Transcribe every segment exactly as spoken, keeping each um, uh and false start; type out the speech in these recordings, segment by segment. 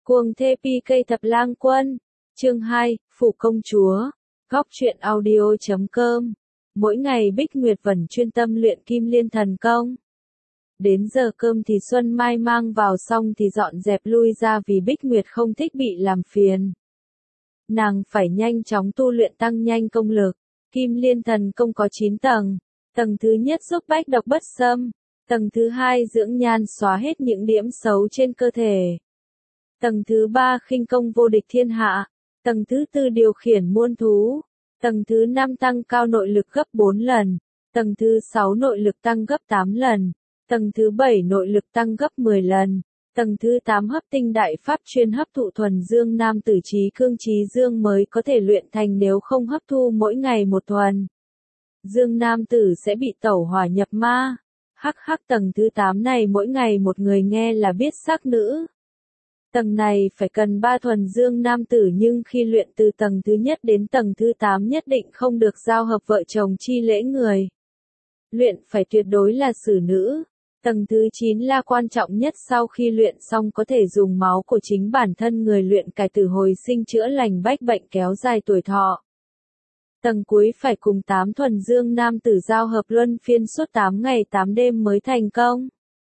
Cuồng thê pi cây thập lang quân. Chương hai, Phủ công chúa. Góc truyện audio chấm com. Mỗi ngày Bích Nguyệt Vân chuyên tâm luyện Kim Liên thần công. Đến giờ cơm thì Xuân Mai mang vào xong thì dọn dẹp lui ra vì Bích Nguyệt không thích bị làm phiền. Nàng phải nhanh chóng tu luyện tăng nhanh công lực. Kim Liên thần công có chín tầng. Tầng thứ nhất giúp bách độc bất xâm. Tầng thứ hai dưỡng nhan xóa hết những điểm xấu trên cơ thể. Tầng thứ ba khinh công vô địch thiên hạ. Tầng thứ tư điều khiển muôn thú. Tầng thứ năm tăng cao nội lực gấp bốn lần. Tầng thứ sáu nội lực tăng gấp tám lần. Tầng thứ bảy nội lực tăng gấp mười lần. Tầng thứ tám hấp tinh đại pháp chuyên hấp thụ thuần dương nam tử trí cương trí dương mới có thể luyện thành, nếu không hấp thu mỗi ngày một thuần dương nam tử sẽ bị tẩu hỏa nhập ma. Hắc hắc, tầng thứ tám này mỗi ngày một người nghe là biết sắc nữ. Tầng này phải cần ba thuần dương nam tử, nhưng khi luyện từ tầng thứ nhất đến tầng thứ tám nhất định không được giao hợp vợ chồng chi lễ người. Luyện phải tuyệt đối là xử nữ. Tầng thứ chín là quan trọng nhất, sau khi luyện xong có thể dùng máu của chính bản thân người luyện cải tử hồi sinh, chữa lành bách bệnh, kéo dài tuổi thọ. Tầng cuối phải cùng tám thuần dương nam tử giao hợp luân phiên suốt tám ngày tám đêm mới thành công.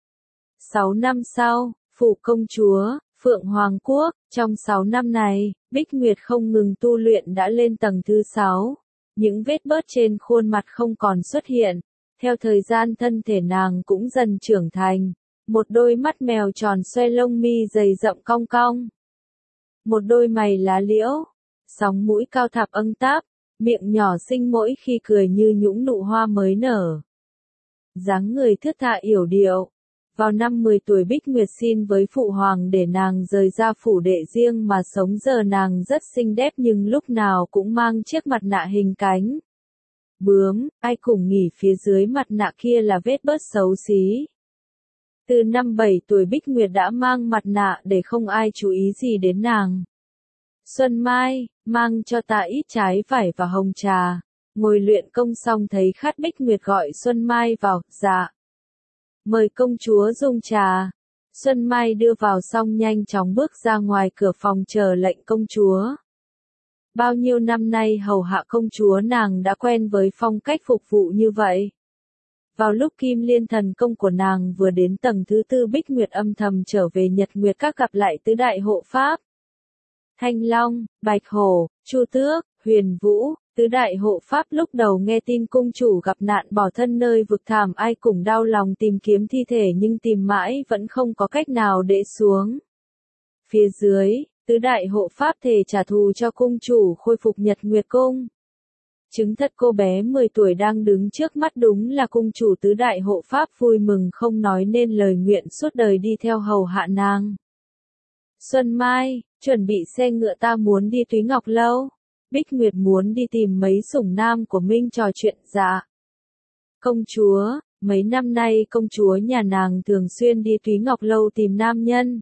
sáu năm sau, Phủ công chúa, Phượng Hoàng Quốc. Trong sáu năm này, Bích Nguyệt không ngừng tu luyện đã lên tầng thứ sáu. Những vết bớt trên khuôn mặt không còn xuất hiện. Theo thời gian thân thể nàng cũng dần trưởng thành. Một đôi mắt mèo tròn xoe, lông mi dày rậm cong cong. Một đôi mày lá liễu. Sóng mũi cao thạp âng táp. Miệng nhỏ xinh mỗi khi cười như nhũng nụ hoa mới nở. Dáng người thướt tha yểu điệu. Vào năm mười tuổi Bích Nguyệt xin với phụ hoàng để nàng rời ra phủ đệ riêng mà sống, giờ nàng rất xinh đẹp nhưng lúc nào cũng mang chiếc mặt nạ hình cánh bướm, ai cùng nghỉ phía dưới mặt nạ kia là vết bớt xấu xí. Từ năm bảy tuổi Bích Nguyệt đã mang mặt nạ để không ai chú ý gì đến nàng. Xuân Mai, mang cho ta ít trái vải và hồng trà. Ngồi luyện công xong thấy khát, Bích Nguyệt gọi Xuân Mai vào. Dạ. Mời công chúa dùng trà. Xuân Mai đưa vào xong nhanh chóng bước ra ngoài cửa phòng chờ lệnh công chúa. Bao nhiêu năm nay hầu hạ công chúa, nàng đã quen với phong cách phục vụ như vậy. Vào lúc Kim Liên thần công của nàng vừa đến tầng thứ tư, Bích Nguyệt âm thầm trở về Nhật Nguyệt Các gặp lại tứ đại hộ pháp. Thanh Long, Bạch Hổ, Chu Tước, Huyền Vũ, tứ đại hộ pháp lúc đầu nghe tin cung chủ gặp nạn bỏ thân nơi vực thẳm, ai cũng đau lòng tìm kiếm thi thể nhưng tìm mãi vẫn không có cách nào để xuống. Phía dưới, tứ đại hộ pháp thề trả thù cho cung chủ, khôi phục Nhật Nguyệt Cung. Chứng thật cô bé mười tuổi đang đứng trước mắt đúng là cung chủ, tứ đại hộ pháp vui mừng không nói nên lời, nguyện suốt đời đi theo hầu hạ nàng. Xuân Mai, chuẩn bị xe ngựa, ta muốn đi Túy Ngọc Lâu. Bích Nguyệt muốn đi tìm mấy sủng nam của Minh trò chuyện. Dạ. Công chúa, mấy năm nay công chúa nhà nàng thường xuyên đi Túy Ngọc Lâu tìm nam nhân.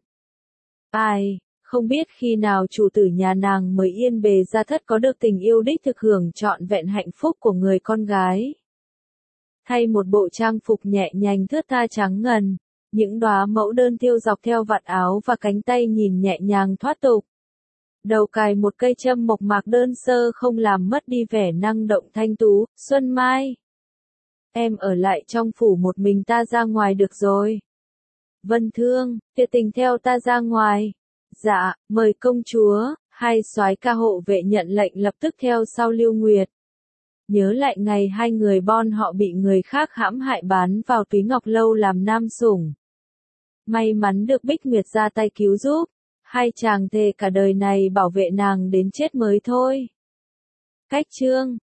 Ai, không biết khi nào chủ tử nhà nàng mới yên bề gia thất, có được tình yêu đích thực, hưởng trọn vẹn hạnh phúc của người con gái. Thay một bộ trang phục nhẹ nhàng thướt tha trắng ngần, những đóa mẫu đơn thêu dọc theo vạt áo và cánh tay nhìn nhẹ nhàng thoát tục. Đầu cài một cây châm mộc mạc đơn sơ không làm mất đi vẻ năng động thanh tú. Xuân Mai, em ở lại trong phủ một mình, ta ra ngoài được rồi. Vân Thương, Tuyệt Tình theo ta ra ngoài. Dạ, mời công chúa. Hai soái ca hộ vệ nhận lệnh lập tức theo sau Lưu Nguyệt. Nhớ lại ngày hai người bọn họ bị người khác hãm hại bán vào Túy Ngọc Lâu làm nam sủng. May mắn được Bích Nguyệt ra tay cứu giúp. Hai chàng thề cả đời này bảo vệ nàng đến chết mới thôi. Cách chương